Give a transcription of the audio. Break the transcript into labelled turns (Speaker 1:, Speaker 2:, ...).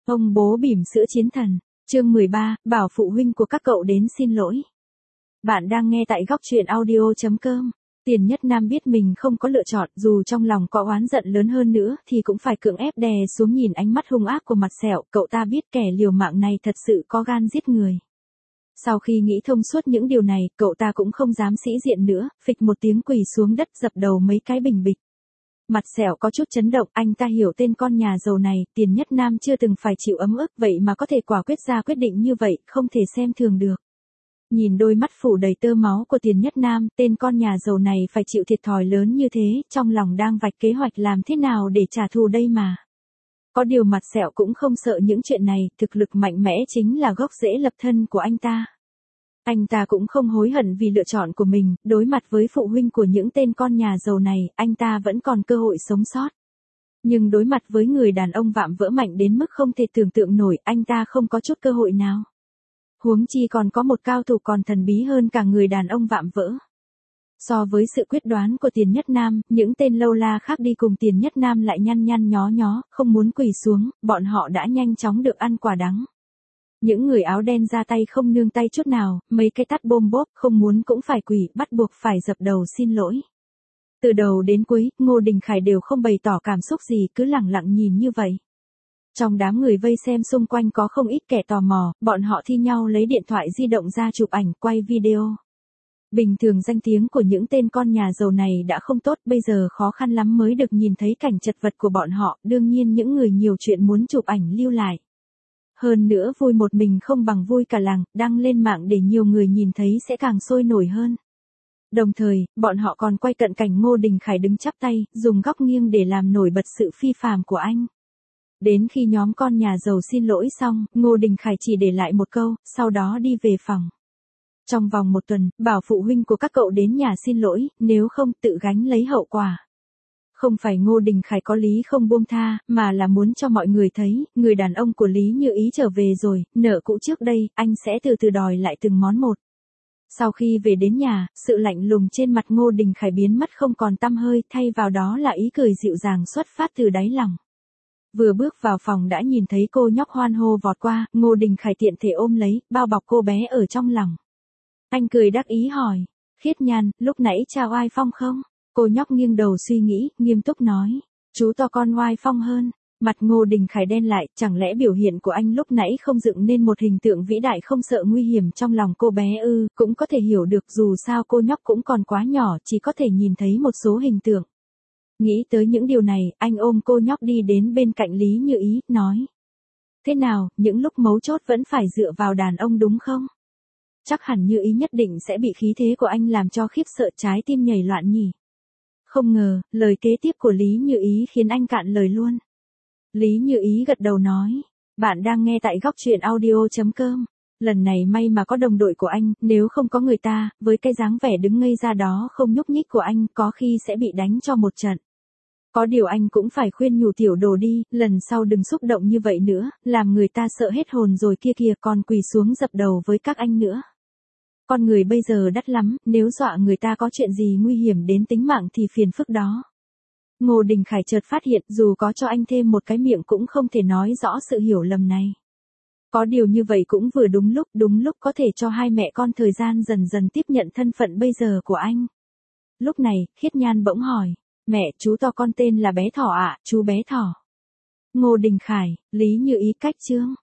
Speaker 1: Ông bố bỉm sữa chiến thần. Chương 13, bảo phụ huynh của các cậu đến xin lỗi. Bạn đang nghe tại góc truyện audio.com. Tiền Nhất Nam biết mình không có lựa chọn, dù trong lòng có oán giận lớn hơn nữa thì cũng phải cưỡng ép đè xuống nhìn ánh mắt hung ác của Mặt Sẹo. Cậu ta biết kẻ liều mạng này thật sự có gan giết người. Sau khi nghĩ thông suốt những điều này, cậu ta cũng không dám sĩ diện nữa, phịch một tiếng quỳ xuống đất dập đầu mấy cái bình bịch. Mặt Sẹo có chút chấn động, anh ta hiểu tên con nhà giàu này, Tiền Nhất Nam chưa từng phải chịu ấm ức, vậy mà có thể quả quyết ra quyết định như vậy, không thể xem thường được. Nhìn đôi mắt phủ đầy tơ máu của Tiền Nhất Nam, tên con nhà giàu này phải chịu thiệt thòi lớn như thế, trong lòng đang vạch kế hoạch làm thế nào để trả thù đây mà. Có điều Mặt Sẹo cũng không sợ những chuyện này, thực lực mạnh mẽ chính là gốc rễ lập thân của anh ta. Anh ta cũng không hối hận vì lựa chọn của mình, đối mặt với phụ huynh của những tên con nhà giàu này, anh ta vẫn còn cơ hội sống sót. Nhưng đối mặt với người đàn ông vạm vỡ mạnh đến mức không thể tưởng tượng nổi, anh ta không có chút cơ hội nào. Huống chi còn có một cao thủ còn thần bí hơn cả người đàn ông vạm vỡ. So với sự quyết đoán của Tiền Nhất Nam, những tên lâu la khác đi cùng Tiền Nhất Nam lại nhăn nhăn nhó nhó, không muốn quỳ xuống, bọn họ đã nhanh chóng được ăn quả đắng. Những người áo đen ra tay không nương tay chút nào, mấy cái tát bôm bốp, không muốn cũng phải quỳ, bắt buộc phải dập đầu xin lỗi. Từ đầu đến cuối, Ngô Đình Khải đều không bày tỏ cảm xúc gì, cứ lẳng lặng nhìn như vậy. Trong đám người vây xem xung quanh có không ít kẻ tò mò, bọn họ thi nhau lấy điện thoại di động ra chụp ảnh, quay video. Bình thường danh tiếng của những tên con nhà giàu này đã không tốt, bây giờ khó khăn lắm mới được nhìn thấy cảnh chật vật của bọn họ, đương nhiên những người nhiều chuyện muốn chụp ảnh lưu lại. Hơn nữa vui một mình không bằng vui cả làng, đăng lên mạng để nhiều người nhìn thấy sẽ càng sôi nổi hơn. Đồng thời, bọn họ còn quay cận cảnh Ngô Đình Khải đứng chắp tay, dùng góc nghiêng để làm nổi bật sự phi phàm của anh. Đến khi nhóm con nhà giàu xin lỗi xong, Ngô Đình Khải chỉ để lại một câu, sau đó đi về phòng. Trong vòng một tuần, bảo phụ huynh của các cậu đến nhà xin lỗi, nếu không tự gánh lấy hậu quả. Không phải Ngô Đình Khải có lý không buông tha, mà là muốn cho mọi người thấy, người đàn ông của Lý Như Ý trở về rồi, nợ cũ trước đây, anh sẽ từ từ đòi lại từng món một. Sau khi về đến nhà, sự lạnh lùng trên mặt Ngô Đình Khải biến mất không còn tăm hơi, thay vào đó là ý cười dịu dàng xuất phát từ đáy lòng. Vừa bước vào phòng đã nhìn thấy cô nhóc hoan hô vọt qua, Ngô Đình Khải tiện thể ôm lấy, bao bọc cô bé ở trong lòng. Anh cười đắc ý hỏi, Khiết Nhan, lúc nãy chào Oai Phong không? Cô nhóc nghiêng đầu suy nghĩ, nghiêm túc nói, chú to con Oai Phong hơn. Mặt Ngô Đình Khải đen lại, chẳng lẽ biểu hiện của anh lúc nãy không dựng nên một hình tượng vĩ đại không sợ nguy hiểm trong lòng cô bé ư? Cũng có thể hiểu được, dù sao cô nhóc cũng còn quá nhỏ, chỉ có thể nhìn thấy một số hình tượng. Nghĩ tới những điều này, anh ôm cô nhóc đi đến bên cạnh Lý Như Ý, nói. Thế nào, những lúc mấu chốt vẫn phải dựa vào đàn ông đúng không? Chắc hẳn Như Ý nhất định sẽ bị khí thế của anh làm cho khiếp sợ, trái tim nhảy loạn nhỉ. Không ngờ, lời kế tiếp của Lý Như Ý khiến anh cạn lời luôn. Lý Như Ý gật đầu nói. Bạn đang nghe tại góc truyện audio.com. Lần này may mà có đồng đội của anh, nếu không có người ta, với cái dáng vẻ đứng ngây ra đó không nhúc nhích của anh, có khi sẽ bị đánh cho một trận. Có điều anh cũng phải khuyên nhủ tiểu đồ đi, lần sau đừng xúc động như vậy nữa, làm người ta sợ hết hồn rồi kia kìa, còn quỳ xuống dập đầu với các anh nữa. Con người bây giờ đắt lắm, nếu dọa người ta có chuyện gì nguy hiểm đến tính mạng thì phiền phức đó. Ngô Đình Khải chợt phát hiện, dù có cho anh thêm một cái miệng cũng không thể nói rõ sự hiểu lầm này. Có điều như vậy cũng vừa đúng lúc có thể cho hai mẹ con thời gian dần dần tiếp nhận thân phận bây giờ của anh. Lúc này, Khiết Nhan bỗng hỏi, mẹ, chú to con tên là bé Thỏ ạ, chú bé Thỏ. Ngô Đình Khải, Lý Như Ý cách chương.